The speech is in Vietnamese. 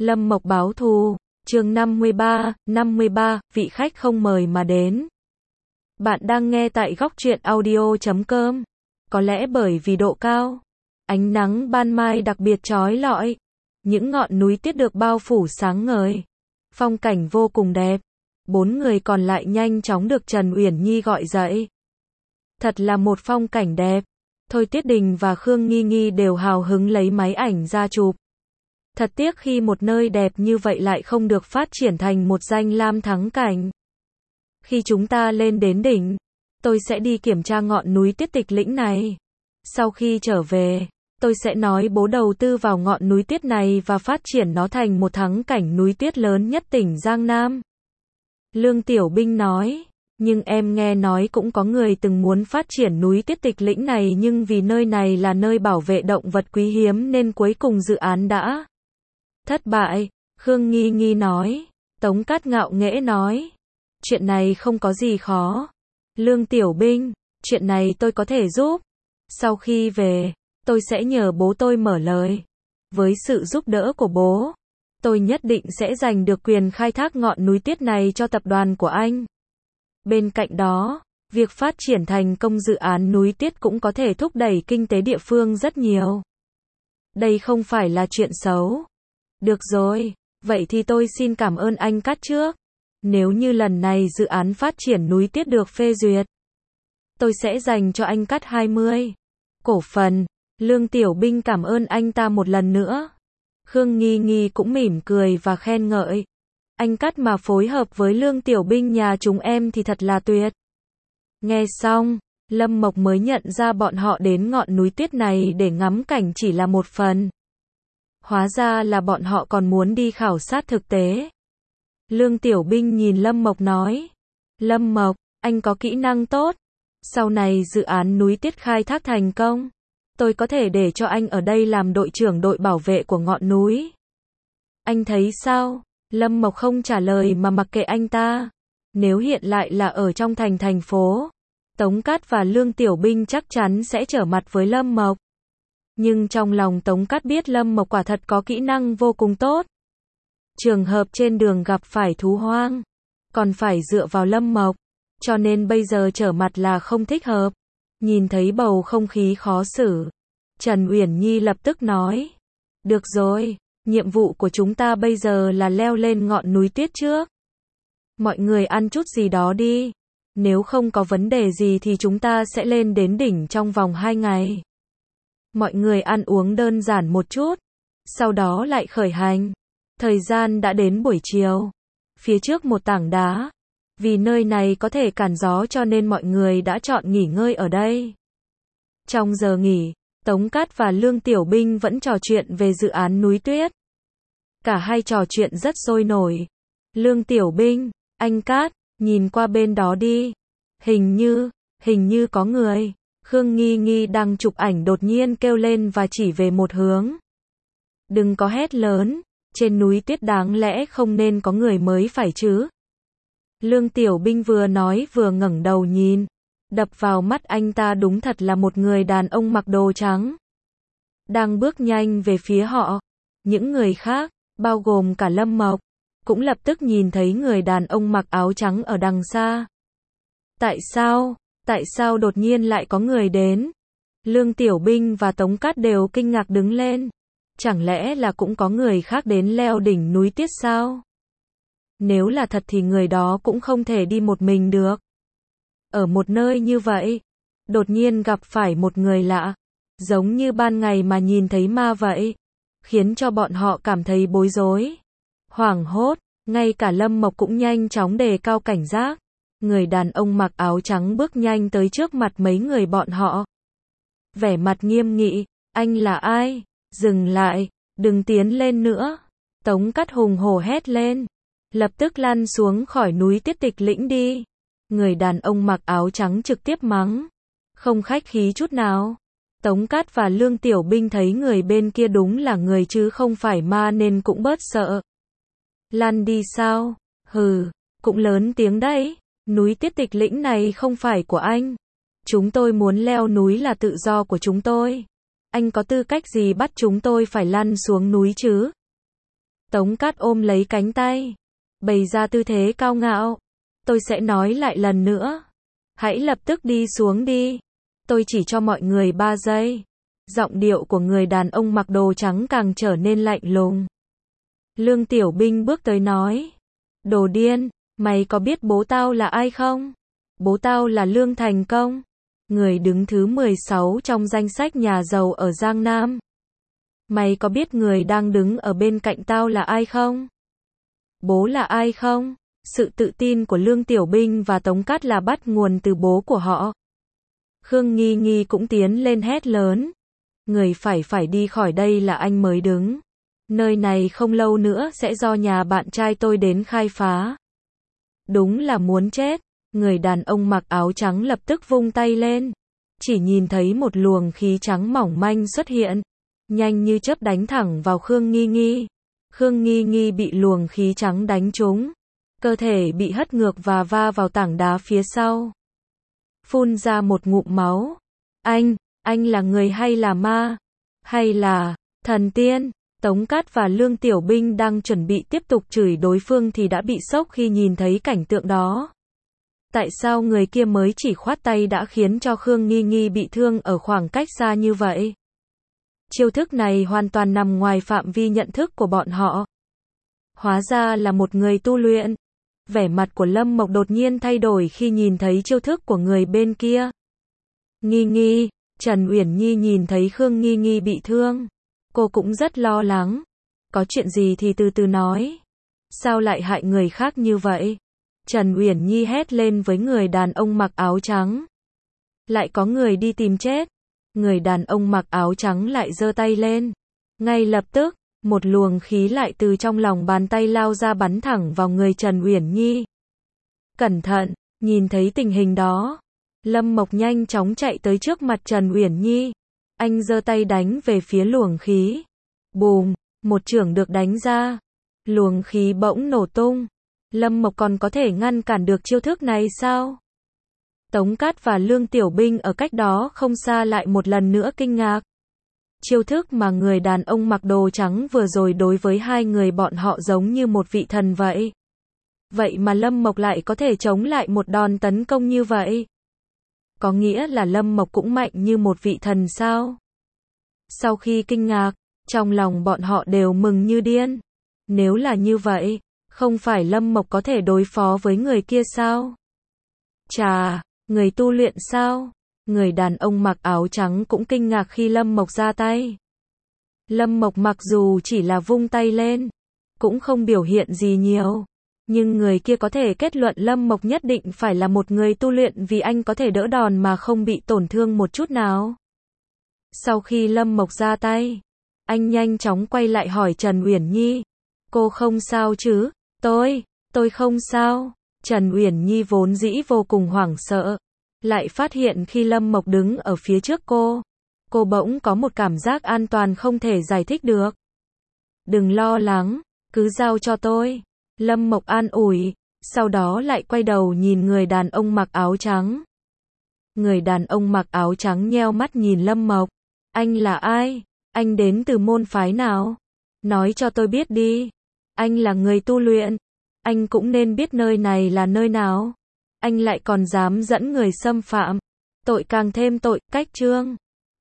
Lâm Mộc báo thù, chương 53, vị khách không mời mà đến. Bạn đang nghe tại Góc Truyện Audio.com. Có lẽ bởi vì độ cao, ánh nắng ban mai đặc biệt chói lọi, những ngọn núi tiết được bao phủ sáng ngời, phong cảnh vô cùng đẹp. 4 người còn lại nhanh chóng được Trần Uyển Nhi gọi dậy. Thật là một phong cảnh đẹp. Thôi Tiết Đình và Khương Nghi Nghi đều hào hứng lấy máy ảnh ra chụp. Thật tiếc khi một nơi đẹp như vậy lại không được phát triển thành một danh lam thắng cảnh. Khi chúng ta lên đến đỉnh, tôi sẽ đi kiểm tra ngọn núi Tiết Tịch Lĩnh này. Sau khi trở về, tôi sẽ nói bố đầu tư vào ngọn núi Tiết này và phát triển nó thành một thắng cảnh núi Tiết lớn nhất tỉnh Giang Nam. Lương Tiểu Binh nói, nhưng em nghe nói cũng có người từng muốn phát triển núi Tiết Tịch Lĩnh này nhưng vì nơi này là nơi bảo vệ động vật quý hiếm nên cuối cùng dự án đã thất bại. Khương Nghi Nghi nói. Tống Cát ngạo nghễ nói, chuyện này không có gì khó. Lương Tiểu Binh, chuyện này tôi có thể giúp. Sau khi về, tôi sẽ nhờ bố tôi mở lời. Với sự giúp đỡ của bố, tôi nhất định sẽ giành được quyền khai thác ngọn núi Tiết này cho tập đoàn của anh. Bên cạnh đó, việc phát triển thành công dự án núi Tiết cũng có thể thúc đẩy kinh tế địa phương rất nhiều. Đây không phải là chuyện xấu. Được rồi, vậy thì tôi xin cảm ơn anh Cát trước. Nếu như lần này dự án phát triển núi Tiết được phê duyệt, tôi sẽ dành cho anh Cát 20 cổ phần. Lương Tiểu Binh cảm ơn anh ta một lần nữa. Khương Nghi Nghi cũng mỉm cười và khen ngợi. Anh Cát mà phối hợp với Lương Tiểu Binh nhà chúng em thì thật là tuyệt. Nghe xong, Lâm Mộc mới nhận ra bọn họ đến ngọn núi Tiết này để ngắm cảnh chỉ là một phần. Hóa ra là bọn họ còn muốn đi khảo sát thực tế. Lương Tiểu Binh nhìn Lâm Mộc nói. Lâm Mộc, anh có kỹ năng tốt. Sau này dự án núi Tiết khai thác thành công, tôi có thể để cho anh ở đây làm đội trưởng đội bảo vệ của ngọn núi. Anh thấy sao? Lâm Mộc không trả lời mà mặc kệ anh ta. Nếu hiện lại là ở trong thành phố, Tống Cát và Lương Tiểu Binh chắc chắn sẽ trở mặt với Lâm Mộc. Nhưng trong lòng Tống Cát biết Lâm Mộc quả thật có kỹ năng vô cùng tốt. Trường hợp trên đường gặp phải thú hoang, còn phải dựa vào Lâm Mộc, cho nên bây giờ trở mặt là không thích hợp. Nhìn thấy bầu không khí khó xử, Trần Uyển Nhi lập tức nói. Được rồi, nhiệm vụ của chúng ta bây giờ là leo lên ngọn núi Tiết trước. Mọi người ăn chút gì đó đi. Nếu không có vấn đề gì thì chúng ta sẽ lên đến đỉnh trong vòng 2 ngày. Mọi người ăn uống đơn giản một chút, sau đó lại khởi hành. Thời gian đã đến buổi chiều. Phía trước một tảng đá. Vì nơi này có thể cản gió cho nên mọi người đã chọn nghỉ ngơi ở đây. Trong giờ nghỉ, Tống Cát và Lương Tiểu Binh vẫn trò chuyện về dự án núi Tuyết. Cả hai trò chuyện rất sôi nổi. Lương Tiểu Binh, anh Cát, nhìn qua bên đó đi. Hình như có người. Khương Nghi Nghi đang chụp ảnh đột nhiên kêu lên và chỉ về một hướng. Đừng có hét lớn, trên núi Tiết đáng lẽ không nên có người mới phải chứ. Lương Tiểu Binh vừa nói vừa ngẩng đầu nhìn. Đập vào mắt anh ta đúng thật là một người đàn ông mặc đồ trắng. Đang bước nhanh về phía họ. Những người khác, bao gồm cả Lâm Mộc, cũng lập tức nhìn thấy người đàn ông mặc áo trắng ở đằng xa. Tại sao đột nhiên lại có người đến? Lương Tiểu Binh và Tống Cát đều kinh ngạc đứng lên. Chẳng lẽ là cũng có người khác đến leo đỉnh núi Tiết sao? Nếu là thật thì người đó cũng không thể đi một mình được. Ở một nơi như vậy, đột nhiên gặp phải một người lạ, giống như ban ngày mà nhìn thấy ma vậy, khiến cho bọn họ cảm thấy bối rối, hoảng hốt. Ngay cả Lâm Mộc cũng nhanh chóng đề cao cảnh giác. Người đàn ông mặc áo trắng bước nhanh tới trước mặt mấy người bọn họ. Vẻ mặt nghiêm nghị, anh là ai? Dừng lại, đừng tiến lên nữa. Tống Cát hùng hổ hét lên. Lập tức lăn xuống khỏi núi Tiết Tịch Lĩnh đi. Người đàn ông mặc áo trắng trực tiếp mắng. Không khách khí chút nào. Tống Cát và Lương Tiểu Binh thấy người bên kia đúng là người chứ không phải ma nên cũng bớt sợ. Lăn đi sao? Hừ, cũng lớn tiếng đấy. Núi Tiết Tịch Lĩnh này không phải của anh. Chúng tôi muốn leo núi là tự do của chúng tôi. Anh có tư cách gì bắt chúng tôi phải lăn xuống núi chứ? Tống Cát ôm lấy cánh tay, bày ra tư thế cao ngạo. Tôi sẽ nói lại lần nữa. Hãy lập tức đi xuống đi. Tôi chỉ cho mọi người 3 giây. Giọng điệu của người đàn ông mặc đồ trắng càng trở nên lạnh lùng. Lương Tiểu Binh bước tới nói. Đồ điên, mày có biết bố tao là ai không? Bố tao là Lương Thành Công, người đứng thứ 16 trong danh sách nhà giàu ở Giang Nam. Mày có biết người đang đứng ở bên cạnh tao là ai không? Bố là ai không? Sự tự tin của Lương Tiểu Binh và Tống Cát là bắt nguồn từ bố của họ. Khương Nghi Nghi cũng tiến lên hét lớn. Người phải đi khỏi đây là anh mới đứng. Nơi này không lâu nữa sẽ do nhà bạn trai tôi đến khai phá. Đúng là muốn chết. Người đàn ông mặc áo trắng lập tức vung tay lên. Chỉ nhìn thấy một luồng khí trắng mỏng manh xuất hiện. Nhanh như chớp đánh thẳng vào Khương Nghi Nghi. Khương Nghi Nghi bị luồng khí trắng đánh trúng. Cơ thể bị hất ngược và va vào tảng đá phía sau. Phun ra một ngụm máu. Anh là người hay là ma? Hay là thần tiên? Tống Cát và Lương Tiểu Binh đang chuẩn bị tiếp tục chửi đối phương thì đã bị sốc khi nhìn thấy cảnh tượng đó. Tại sao người kia mới chỉ khoát tay đã khiến cho Khương Nghi Nghi bị thương ở khoảng cách xa như vậy? Chiêu thức này hoàn toàn nằm ngoài phạm vi nhận thức của bọn họ. Hóa ra là một người tu luyện. Vẻ mặt của Lâm Mộc đột nhiên thay đổi khi nhìn thấy chiêu thức của người bên kia. Nghi Nghi, Trần Uyển Nhi nhìn thấy Khương Nghi Nghi bị thương. Cô cũng rất lo lắng. Có chuyện gì thì từ từ nói. Sao lại hại người khác như vậy? Trần Uyển Nhi hét lên với người đàn ông mặc áo trắng. Lại có người đi tìm chết. Người đàn ông mặc áo trắng lại giơ tay lên. Ngay lập tức, một luồng khí lại từ trong lòng bàn tay lao ra bắn thẳng vào người Trần Uyển Nhi. Cẩn thận, nhìn thấy tình hình đó. Lâm Mộc nhanh chóng chạy tới trước mặt Trần Uyển Nhi. Anh giơ tay đánh về phía luồng khí. Bùm, một chưởng được đánh ra. Luồng khí bỗng nổ tung. Lâm Mộc còn có thể ngăn cản được chiêu thức này sao? Tống Cát và Lương Tiểu Binh ở cách đó không xa lại một lần nữa kinh ngạc. Chiêu thức mà người đàn ông mặc đồ trắng vừa rồi đối với hai người bọn họ giống như một vị thần vậy. Vậy mà Lâm Mộc lại có thể chống lại một đòn tấn công như vậy. Có nghĩa là Lâm Mộc cũng mạnh như một vị thần sao? Sau khi kinh ngạc, trong lòng bọn họ đều mừng như điên. Nếu là như vậy, không phải Lâm Mộc có thể đối phó với người kia sao? Chà, người tu luyện sao? Người đàn ông mặc áo trắng cũng kinh ngạc khi Lâm Mộc ra tay. Lâm Mộc mặc dù chỉ là vung tay lên, cũng không biểu hiện gì nhiều. Nhưng người kia có thể kết luận Lâm Mộc nhất định phải là một người tu luyện vì anh có thể đỡ đòn mà không bị tổn thương một chút nào. Sau khi Lâm Mộc ra tay, anh nhanh chóng quay lại hỏi Trần Uyển Nhi. Cô không sao chứ? Tôi không sao. Trần Uyển Nhi vốn dĩ vô cùng hoảng sợ. Lại phát hiện khi Lâm Mộc đứng ở phía trước cô bỗng có một cảm giác an toàn không thể giải thích được. Đừng lo lắng, cứ giao cho tôi. Lâm Mộc an ủi, sau đó lại quay đầu nhìn người đàn ông mặc áo trắng. Người đàn ông mặc áo trắng nheo mắt nhìn Lâm Mộc. Anh là ai? Anh đến từ môn phái nào? Nói cho tôi biết đi. Anh là người tu luyện. Anh cũng nên biết nơi này là nơi nào. Anh lại còn dám dẫn người xâm phạm. Tội càng thêm tội, cách chương.